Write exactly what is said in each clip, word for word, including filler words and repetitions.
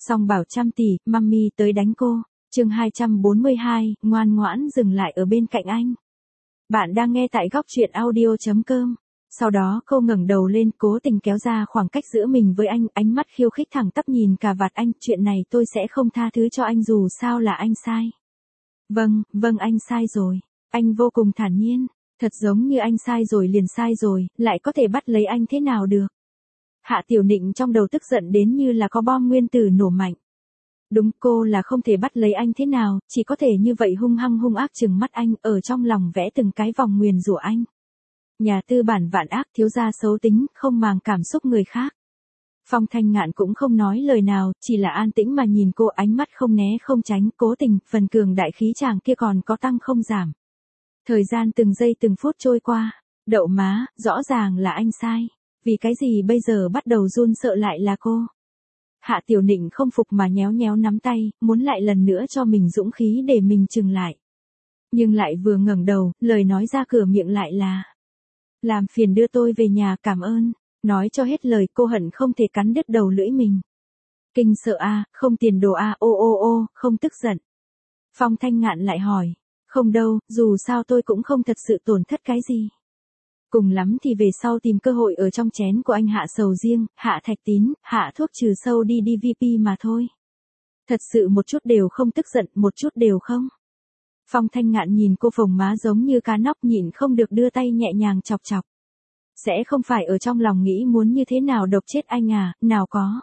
Song bảo trăm tỷ, mummy tới đánh cô. Chương hai trăm bốn mươi hai, ngoan ngoãn dừng lại ở bên cạnh anh. Bạn đang nghe tại góc truyện audio chấm com. Sau đó cô ngẩng đầu lên, cố tình kéo ra khoảng cách giữa mình với anh, ánh mắt khiêu khích thẳng tắp nhìn cà vạt anh, chuyện này tôi sẽ không tha thứ cho anh dù sao là anh sai. Vâng, vâng anh sai rồi. Anh vô cùng thản nhiên, thật giống như anh sai rồi liền sai rồi, lại có thể bắt lấy anh thế nào được. Hạ Tiểu Nịnh trong đầu tức giận đến như là có bom nguyên tử nổ mạnh. Đúng, cô là không thể bắt lấy anh thế nào, chỉ có thể như vậy hung hăng hung ác trừng mắt anh, ở trong lòng vẽ từng cái vòng nguyền rủa anh. Nhà tư bản vạn ác, thiếu gia xấu tính, không màng cảm xúc người khác. Phong Thanh Ngạn cũng không nói lời nào, chỉ là an tĩnh mà nhìn cô, ánh mắt không né không tránh, cố tình, phần cường đại khí chàng kia còn có tăng không giảm. Thời gian từng giây từng phút trôi qua, đậu má, rõ ràng là anh sai. Vì cái gì bây giờ bắt đầu run sợ lại là cô? Hạ Tiểu Nịnh không phục mà nhéo nhéo nắm tay, muốn lại lần nữa cho mình dũng khí để mình chừng lại. Nhưng lại vừa ngẩng đầu, lời nói ra cửa miệng lại là: làm phiền đưa tôi về nhà, cảm ơn. Nói cho hết lời, cô hận không thể cắn đứt đầu lưỡi mình. Kinh sợ a, à, không tiền đồ a, à, ô ô ô, không tức giận. Phong Thanh Ngạn lại hỏi: không đâu, dù sao tôi cũng không thật sự tổn thất cái gì. Cùng lắm thì về sau tìm cơ hội ở trong chén của anh hạ sầu riêng, hạ thạch tín, hạ thuốc trừ sâu đi đê vê pê mà thôi. Thật sự một chút đều không tức giận, một chút đều không. Phong Thanh Ngạn nhìn cô phồng má giống như cá nóc, nhịn không được đưa tay nhẹ nhàng chọc chọc. Sẽ không phải ở trong lòng nghĩ muốn như thế nào độc chết anh à, nào có.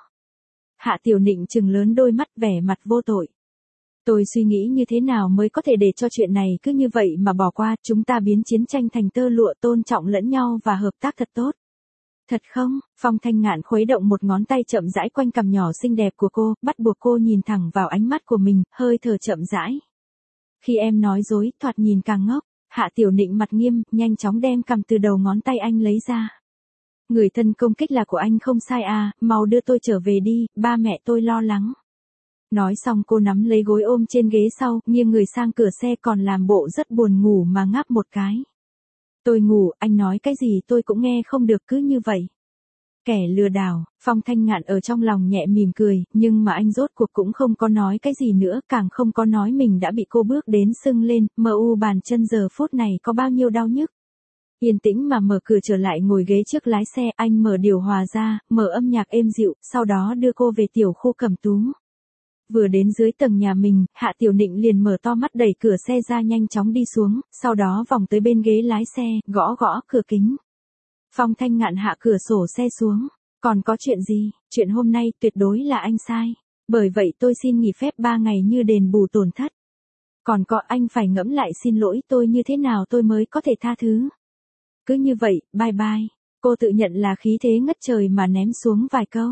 Hạ Tiểu Nịnh trừng lớn đôi mắt, vẻ mặt vô tội. Tôi suy nghĩ như thế nào mới có thể để cho chuyện này cứ như vậy mà bỏ qua, chúng ta biến chiến tranh thành tơ lụa, tôn trọng lẫn nhau và hợp tác thật tốt. Thật không? Phong Thanh Ngạn khuấy động một ngón tay chậm rãi quanh cằm nhỏ xinh đẹp của cô, bắt buộc cô nhìn thẳng vào ánh mắt của mình, hơi thở chậm rãi. Khi em nói dối, thoạt nhìn càng ngốc. Hạ Tiểu Nịnh mặt nghiêm, nhanh chóng đem cằm từ đầu ngón tay anh lấy ra. Người thân công kích là của anh không sai à, mau đưa tôi trở về đi, ba mẹ tôi lo lắng. Nói xong cô nắm lấy gối ôm trên ghế sau, nghiêng người sang cửa xe, còn làm bộ rất buồn ngủ mà ngáp một cái. Tôi ngủ, anh nói cái gì tôi cũng nghe không được, cứ như vậy. Kẻ lừa đảo. Phong Thanh Ngạn ở trong lòng nhẹ mỉm cười, nhưng mà anh rốt cuộc cũng không có nói cái gì nữa, càng không có nói mình đã bị cô bước đến sưng lên, mờ u bàn chân giờ phút này có bao nhiêu đau nhức. Yên tĩnh mà mở cửa trở lại ngồi ghế trước lái xe, anh mở điều hòa ra, mở âm nhạc êm dịu, sau đó đưa cô về tiểu khu Cẩm Tú. Vừa đến dưới tầng nhà mình, Hạ Tiểu Nịnh liền mở to mắt đẩy cửa xe ra nhanh chóng đi xuống, sau đó vòng tới bên ghế lái xe, gõ gõ cửa kính. Phong Thanh Ngạn hạ cửa sổ xe xuống. Còn có chuyện gì? Chuyện hôm nay tuyệt đối là anh sai. Bởi vậy tôi xin nghỉ phép ba ngày như đền bù tổn thất. Còn có, anh phải ngẫm lại xin lỗi tôi như thế nào tôi mới có thể tha thứ. Cứ như vậy, bye bye. Cô tự nhận là khí thế ngất trời mà ném xuống vài câu.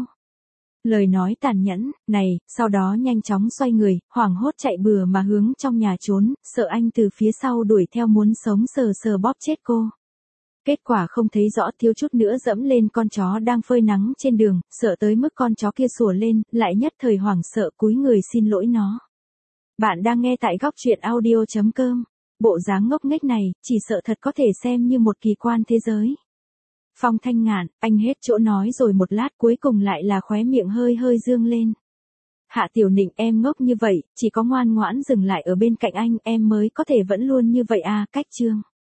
Lời nói tàn nhẫn, này, sau đó nhanh chóng xoay người, hoảng hốt chạy bừa mà hướng trong nhà trốn, sợ anh từ phía sau đuổi theo muốn sống sờ sờ bóp chết cô. Kết quả không thấy rõ, thiếu chút nữa dẫm lên con chó đang phơi nắng trên đường, sợ tới mức con chó kia sủa lên, lại nhất thời hoảng sợ cúi người xin lỗi nó. Bạn đang nghe tại góc truyện audio chấm com. Bộ dáng ngốc nghếch này, chỉ sợ thật có thể xem như một kỳ quan thế giới. Phong Thanh Ngạn, anh hết chỗ nói rồi một lát cuối cùng lại là khóe miệng hơi hơi dương lên. Hạ Tiểu Nịnh, em ngốc như vậy, chỉ có ngoan ngoãn dừng lại ở bên cạnh anh em mới có thể vẫn luôn như vậy à, cách chương.